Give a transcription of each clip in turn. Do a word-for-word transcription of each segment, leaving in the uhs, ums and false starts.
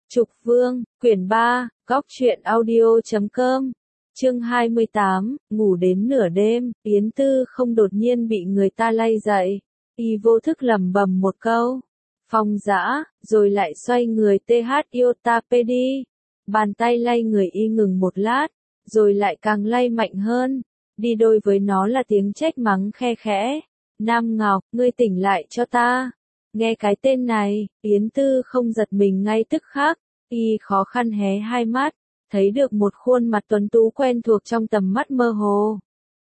Trục Vương, quyển ba, góc truyện audio chấm com, chương hai mươi tám, ngủ đến nửa đêm, Yến Tư không đột nhiên bị người ta lay dậy, y vô thức lẩm bẩm một câu, Phong dã, rồi lại xoay người th iota p đi, bàn tay lay người y ngừng một lát, rồi lại càng lay mạnh hơn, đi đôi với nó là tiếng trách mắng khe khẽ, Nam Ngọc, ngươi tỉnh lại cho ta. Nghe cái tên này, Yến Tư không giật mình ngay tức khắc, y khó khăn hé hai mắt, thấy được một khuôn mặt tuấn tú quen thuộc trong tầm mắt mơ hồ.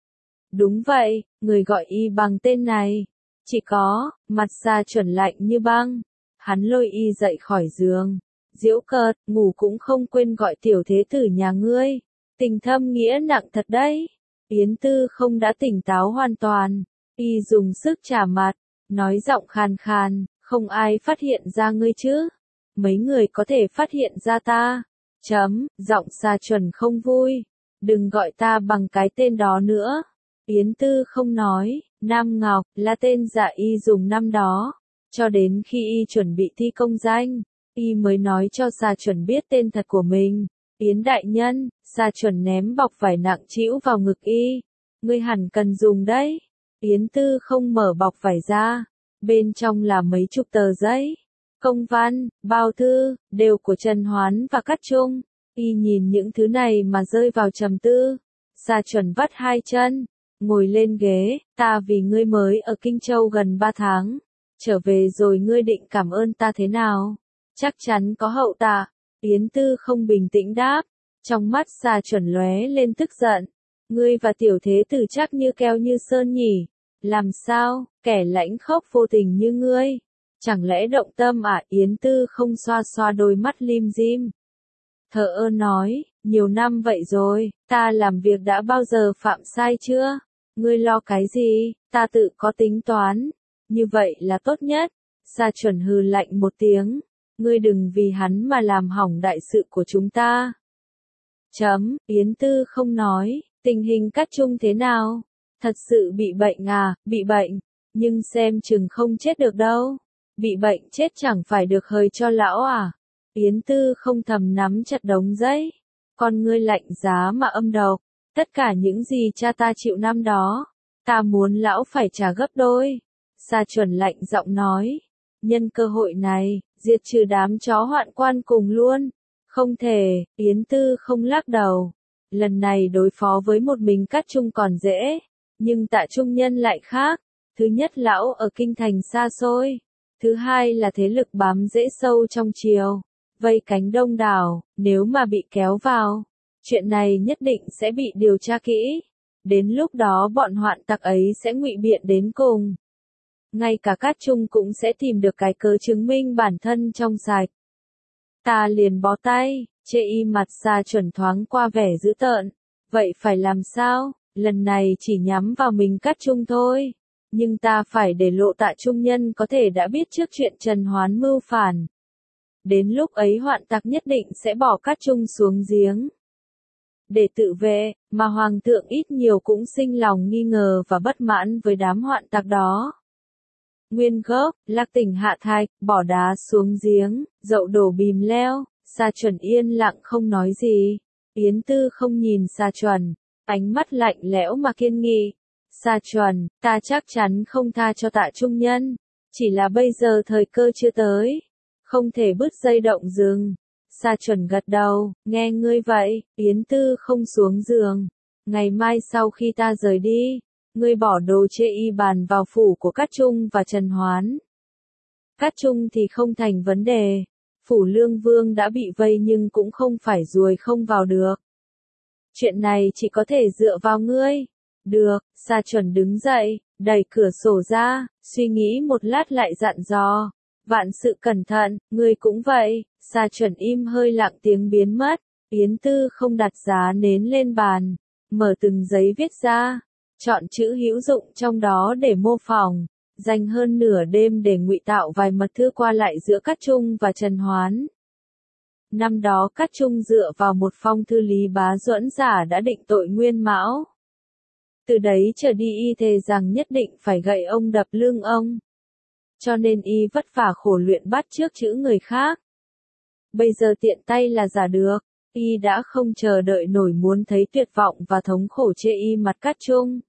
Đúng vậy, người gọi y bằng tên này, chỉ có, mặt Sa Chuẩn lạnh như băng, hắn lôi y dậy khỏi giường, giễu cợt, ngủ cũng không quên gọi tiểu thế tử nhà ngươi, tình thâm nghĩa nặng thật đấy. Yến Tư không đã tỉnh táo hoàn toàn, y dùng sức chà mặt, nói giọng khàn khàn, không ai phát hiện ra ngươi chứ? Mấy người có thể phát hiện ra ta? Chấm, giọng Sa Chuẩn không vui. Đừng gọi ta bằng cái tên đó nữa. Yến Tư không nói, Nam Ngọc là tên giả y dùng năm đó. Cho đến khi y chuẩn bị thi công danh, y mới nói cho Sa Chuẩn biết tên thật của mình. Yến đại nhân, Sa Chuẩn ném bọc vải nặng trĩu vào ngực y. Ngươi hẳn cần dùng đấy. Yến Tư không mở bọc vải ra, bên trong là mấy chục tờ giấy, công văn, bao thư, đều của Trần Hoán và Cát Trung. Y nhìn những thứ này mà rơi vào trầm tư. Sa Chuẩn vắt hai chân, ngồi lên ghế, ta vì ngươi mới ở Kinh Châu gần ba tháng, trở về rồi ngươi định cảm ơn ta thế nào? Chắc chắn có hậu tạ. Yến Tư không bình tĩnh đáp, trong mắt Sa Chuẩn lóe lên tức giận. Ngươi và tiểu thế tử chắc như keo như sơn nhỉ? Làm sao, kẻ lãnh khốc vô tình như ngươi? Chẳng lẽ động tâm à? Yến Tư không xoa xoa đôi mắt lim dim. Thờ ơ nói, nhiều năm vậy rồi, ta làm việc đã bao giờ phạm sai chưa? Ngươi lo cái gì, ta tự có tính toán. Như vậy là tốt nhất. Sa Chuẩn hừ lạnh một tiếng. Ngươi đừng vì hắn mà làm hỏng đại sự của chúng ta. Chấm, Yến Tư không nói, tình hình Cát Trung thế nào? Thật sự bị bệnh à? Bị bệnh, nhưng xem chừng không chết được đâu. Bị bệnh chết chẳng phải được hời cho lão à? Yến Tư không thầm nắm chặt đống giấy. Con ngươi lạnh giá mà âm độc. Tất cả những gì cha ta chịu năm đó, ta muốn lão phải trả gấp đôi. Sa Chuẩn lạnh giọng nói. Nhân cơ hội này, diệt trừ đám chó hoạn quan cùng luôn. Không thể, Yến Tư không lắc đầu. Lần này đối phó với một mình Cát Trung còn dễ. Nhưng Tạ Trung Nhân lại khác. Thứ nhất lão ở kinh thành xa xôi. Thứ hai là thế lực bám rễ sâu trong triều. Vây cánh đông đảo, nếu mà bị kéo vào. Chuyện này nhất định sẽ bị điều tra kỹ. Đến lúc đó bọn hoạn tặc ấy sẽ ngụy biện đến cùng. Ngay cả Cát Trung cũng sẽ tìm được cái cớ chứng minh bản thân trong sạch. Ta liền bó tay, chê y mặt Sa Chuẩn thoáng qua vẻ dữ tợn. Vậy phải làm sao? Lần này chỉ nhắm vào mình Cát Trung thôi. Nhưng ta phải để lộ Tạ Trung Nhân có thể đã biết trước chuyện Trần Hoán mưu phản. Đến lúc ấy hoạn tặc nhất định sẽ bỏ Cát Trung xuống giếng. Để tự vệ, mà Hoàng thượng ít nhiều cũng sinh lòng nghi ngờ và bất mãn với đám hoạn tặc đó. Nguyên gốc, Lạc Tỉnh hạ thạch, bỏ đá xuống giếng, dậu đổ bìm leo, Sa Chuẩn yên lặng không nói gì. Yến Tư không nhìn Sa Chuẩn, ánh mắt lạnh lẽo mà kiên nghị. Sa Chuẩn, ta chắc chắn không tha cho Tạ Trung Nhân, chỉ là bây giờ thời cơ chưa tới, không thể bứt dây động rừng. Sa Chuẩn gật đầu, nghe ngươi vậy, Yến Tư không xuống giường. Ngày mai sau khi ta rời đi, ngươi bỏ đồ chê y bàn vào phủ của Cát Trung và Trần Hoán. Cát Trung thì không thành vấn đề. Phủ Lương Vương đã bị vây nhưng cũng không phải ruồi không vào được. Chuyện này chỉ có thể dựa vào ngươi. Được, Sa Chuẩn đứng dậy, đẩy cửa sổ ra, suy nghĩ một lát lại dặn dò. Vạn sự cẩn thận, ngươi cũng vậy. Sa Chuẩn im hơi lặng tiếng biến mất. Yến Tư không đặt giá nến lên bàn, mở từng giấy viết ra, chọn chữ hữu dụng trong đó để mô phỏng, dành hơn nửa đêm để ngụy tạo vài mật thư qua lại giữa Cát Trung và Trần Hoán. Năm đó Cát Trung dựa vào một phong thư Lý Bá Duẫn giả đã định tội Nguyên Mão. Từ đấy trở đi y thề rằng nhất định phải gậy ông đập lưng ông. Cho nên y vất vả khổ luyện bắt chước chữ người khác. bây giờ tiện tay là giả được. Y đã không chờ đợi nổi muốn thấy tuyệt vọng và thống khổ chê y mặt Cát Trung.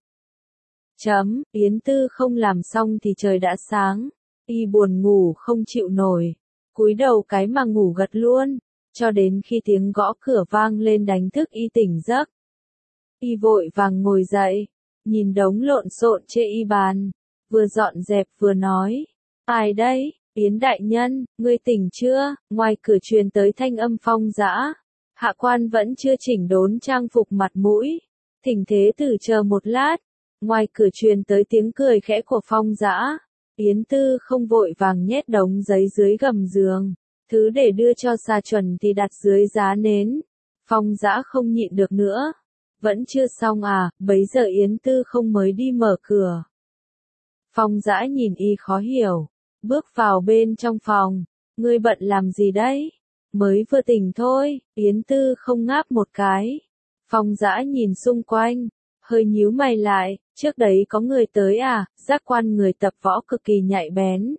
Chấm, Yến Tư không làm xong thì trời đã sáng. Y buồn ngủ không chịu nổi. Cúi đầu cái mà ngủ gật luôn. Cho đến khi tiếng gõ cửa vang lên đánh thức y tỉnh giấc. Y vội vàng ngồi dậy. Nhìn đống lộn xộn trên y bàn. Vừa dọn dẹp vừa nói. Ai đấy? Yến đại nhân, ngươi tỉnh chưa? Ngoài cửa truyền tới thanh âm Phong Dã. Hạ quan vẫn chưa chỉnh đốn trang phục mặt mũi. Thỉnh thế tử chờ một lát. Ngoài cửa truyền tới tiếng cười khẽ của Phong Dã. Yến Tư không vội vàng nhét đống giấy dưới gầm giường. Thứ để đưa cho Sa Chuẩn thì đặt dưới giá nến. Phong Dã không nhịn được nữa. Vẫn chưa xong à, bấy giờ Yến Tư không mới đi mở cửa. Phong Dã nhìn y khó hiểu. Bước vào bên trong phòng. Ngươi bận làm gì đấy? Mới vừa tỉnh thôi. Yến Tư không ngáp một cái. Phong Dã nhìn xung quanh. Hơi nhíu mày lại. Trước đấy có người tới à? Giác quan người tập võ cực kỳ nhạy bén.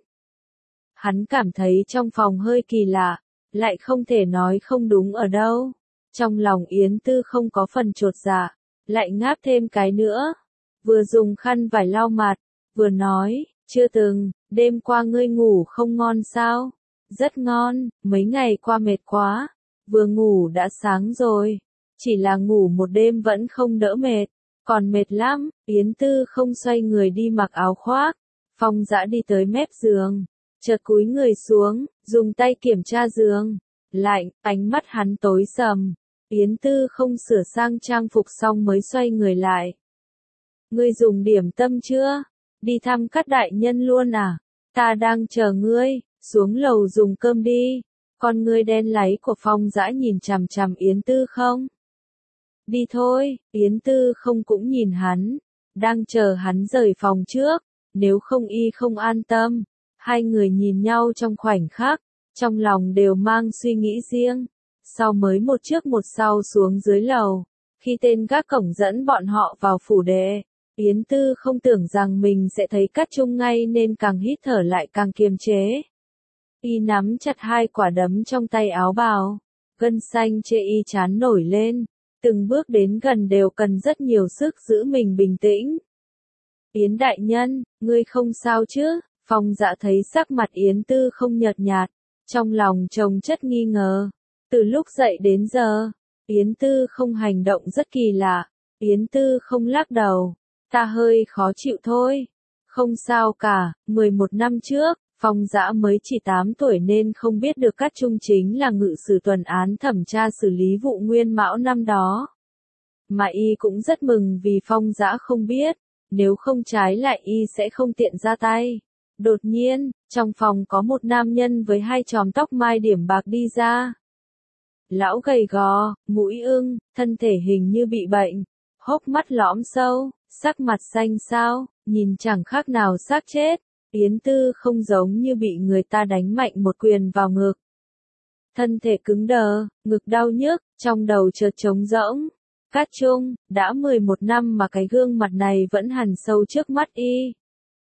Hắn cảm thấy trong phòng hơi kỳ lạ. Lại không thể nói không đúng ở đâu. Trong lòng Yến Tư không có phần chột dạ. Lại ngáp thêm cái nữa. Vừa dùng khăn vải lau mặt. Vừa nói. Chưa từng. Đêm qua ngươi ngủ không ngon sao? Rất ngon. Mấy ngày qua mệt quá. Vừa ngủ đã sáng rồi. Chỉ là ngủ một đêm vẫn không đỡ mệt. Còn mệt lắm. Yến Tư không xoay người đi mặc áo khoác. Phong Dã đi tới mép giường. Chợt cúi người xuống. Dùng tay kiểm tra giường. Lạnh. Ánh mắt hắn tối sầm. Yến Tư không sửa sang trang phục xong mới xoay người lại. Ngươi dùng điểm tâm chưa? Đi thăm Cát đại nhân luôn à? Ta đang chờ ngươi. Xuống lầu dùng cơm đi. Con ngươi đen láy của Phong Dã nhìn chằm chằm Yến Tư không? Đi thôi. Yến Tư không cũng nhìn hắn. Đang chờ hắn rời phòng trước. Nếu không y không an tâm. Hai người nhìn nhau trong khoảnh khắc. Trong lòng đều mang suy nghĩ riêng. Sau mới một trước một sau xuống dưới lầu. Khi tên gác cổng dẫn bọn họ vào phủ đệ. Yến Tư không tưởng rằng mình sẽ thấy Cát Trung ngay nên càng hít thở lại càng kiềm chế. Y nắm chặt hai quả đấm trong tay áo bào. Gân xanh trên y trán nổi lên. Từng bước đến gần đều cần rất nhiều sức giữ mình bình tĩnh. Yến đại nhân, ngươi không sao chứ? Phong Dã thấy sắc mặt Yến Tư không nhợt nhạt. Trong lòng chồng chất nghi ngờ. Từ lúc dậy đến giờ, Yến Tư không hành động rất kỳ lạ. Yến Tư không lắc đầu. Ta hơi khó chịu thôi. Không sao cả, mười một năm trước, Phong Dã mới chỉ tám tuổi nên không biết được Cát Trung chính là ngự sử tuần án thẩm tra xử lý vụ Nguyên Mão năm đó. Mà y cũng rất mừng vì Phong Dã không biết, nếu không trái lại y sẽ không tiện ra tay. Đột nhiên, trong phòng có một nam nhân với hai chòm tóc mai điểm bạc đi ra. Lão gầy gò, mũi ưng, thân thể hình như bị bệnh, hốc mắt lõm sâu, sắc mặt xanh xao, nhìn chẳng khác nào xác chết. Yến Tư không giống như bị người ta đánh mạnh một quyền vào ngực. Thân thể cứng đờ, ngực đau nhức, trong đầu chợt trống rỗng. Cát Trung, đã mười một năm mà cái gương mặt này vẫn hằn sâu trước mắt y.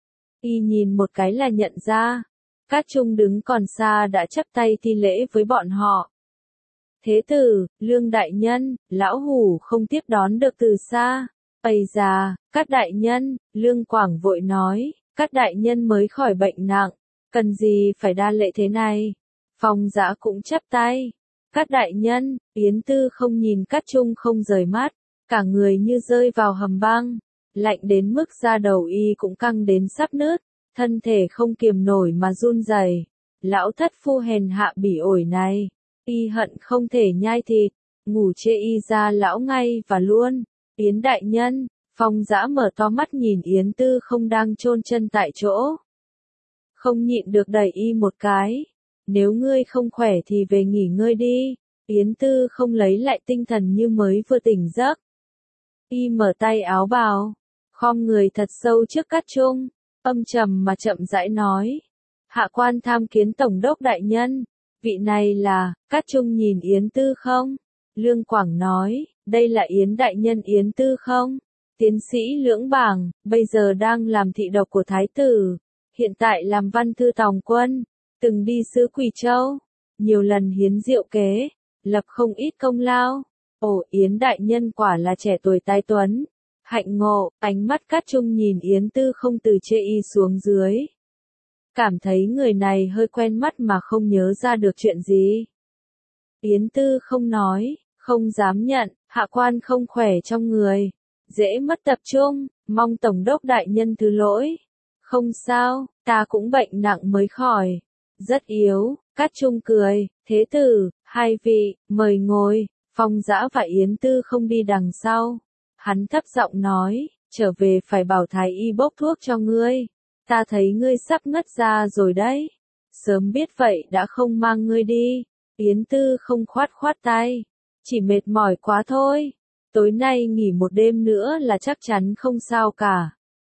Y nhìn một cái là nhận ra. Cát Trung đứng còn xa đã chắp tay thi lễ với bọn họ. Thế tử, Lương đại nhân, lão hủ không tiếp đón được từ xa. Ây da, Cát đại nhân, Lương Quảng vội nói, Cát đại nhân mới khỏi bệnh nặng, cần gì phải đa lễ thế này. Phong Dã cũng chắp tay. Cát đại nhân, Yến Tư không nhìn Cát Trung không rời mắt, cả người như rơi vào hầm băng, lạnh đến mức da đầu y cũng căng đến sắp nứt, thân thể không kiềm nổi mà run rẩy. Lão thất phu hèn hạ bỉ ổi này, y hận không thể nhai thịt, ngủ chê y ra lão ngay và luôn. Yến đại nhân, Phong Dã mở to mắt nhìn Yến Tư không đang chôn chân tại chỗ. Không nhịn được đẩy y một cái. Nếu ngươi không khỏe thì về nghỉ ngơi đi. Yến Tư không lấy lại tinh thần như mới vừa tỉnh giấc. Y mở tay áo bào, khom người thật sâu trước Cát Trung, âm trầm mà chậm rãi nói. Hạ quan tham kiến tổng đốc đại nhân. Vị này là, Cát Trung nhìn Yến Tư không? Lương Quảng nói, đây là Yến đại nhân Yến Tư không? Tiến sĩ Lưỡng Bảng, bây giờ đang làm thị độc của Thái tử. Hiện tại làm văn thư tòng quân. Từng đi xứ Quỳ Châu. nhiều lần hiến diệu kế, lập không ít công lao. Ồ, Yến đại nhân quả là trẻ tuổi tài tuấn, hạnh ngộ. Ánh mắt Cát Trung nhìn Yến Tư không từ chê y xuống dưới. Cảm thấy người này hơi quen mắt mà không nhớ ra được chuyện gì. Yến Tư không nói, không dám nhận, hạ quan không khỏe trong người, dễ mất tập trung, mong tổng đốc đại nhân thứ lỗi. Không sao, ta cũng bệnh nặng mới khỏi. Rất yếu. Cát Trung cười, thế tử, hai vị, mời ngồi. Phong Dã và Yến Tư không đi đằng sau. Hắn thấp giọng nói, trở về phải bảo thái y bốc thuốc cho ngươi. Ta thấy ngươi sắp ngất ra rồi đấy. Sớm biết vậy đã không mang ngươi đi. Yến Tư không khoát khoát tay. Chỉ mệt mỏi quá thôi. Tối nay nghỉ một đêm nữa là chắc chắn không sao cả.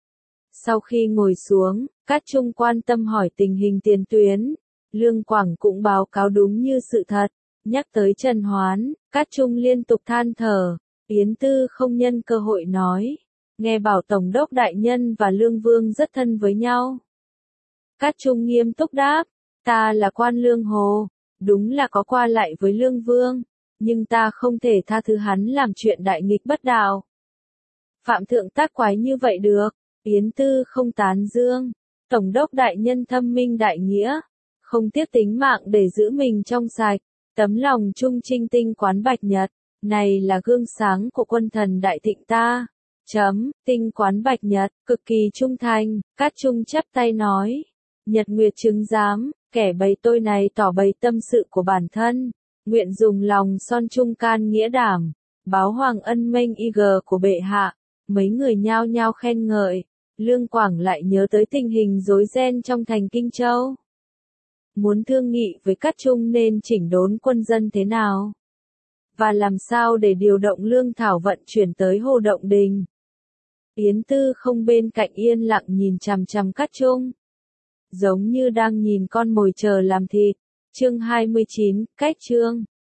Sau khi ngồi xuống, Cát Trung quan tâm hỏi tình hình tiền tuyến. Lương Quảng cũng báo cáo đúng như sự thật. Nhắc tới Trần Hoán, Cát Trung liên tục than thở. Yến Tư không nhân cơ hội nói. Nghe bảo Tổng đốc đại nhân và Lương Vương rất thân với nhau. Cát Trung nghiêm túc đáp. Ta là quan Lương Hồ. Đúng là có qua lại với Lương Vương. Nhưng ta không thể tha thứ hắn làm chuyện đại nghịch bất đạo. Phạm thượng tác quái như vậy được. Yến Tư không tán dương. Tổng đốc đại nhân thâm minh đại nghĩa. Không tiếc tính mạng để giữ mình trong sạch. Tấm lòng trung trinh tinh quán Bạch Nhật. Này là gương sáng của quân thần đại thịnh ta. Chấm, tinh quán Bạch Nhật, cực kỳ trung thành. Cát Trung chắp tay nói. Nhật Nguyệt chứng giám, kẻ bày tôi này tỏ bày tâm sự của bản thân. Nguyện dùng lòng son trung can nghĩa đảm. Báo hoàng ân mênh y gờ của bệ hạ. Mấy người nhao nhao khen ngợi. Lương Quảng lại nhớ tới tình hình rối ren trong thành Kinh Châu. Muốn thương nghị với Cát Trung nên chỉnh đốn quân dân thế nào? Và làm sao để điều động lương thảo vận chuyển tới Hồ Động Đình? Yến Tư không bên cạnh yên lặng nhìn chằm chằm Cát Trung. Giống như đang nhìn con mồi chờ làm thịt. Chương hai mươi chín, cách chương.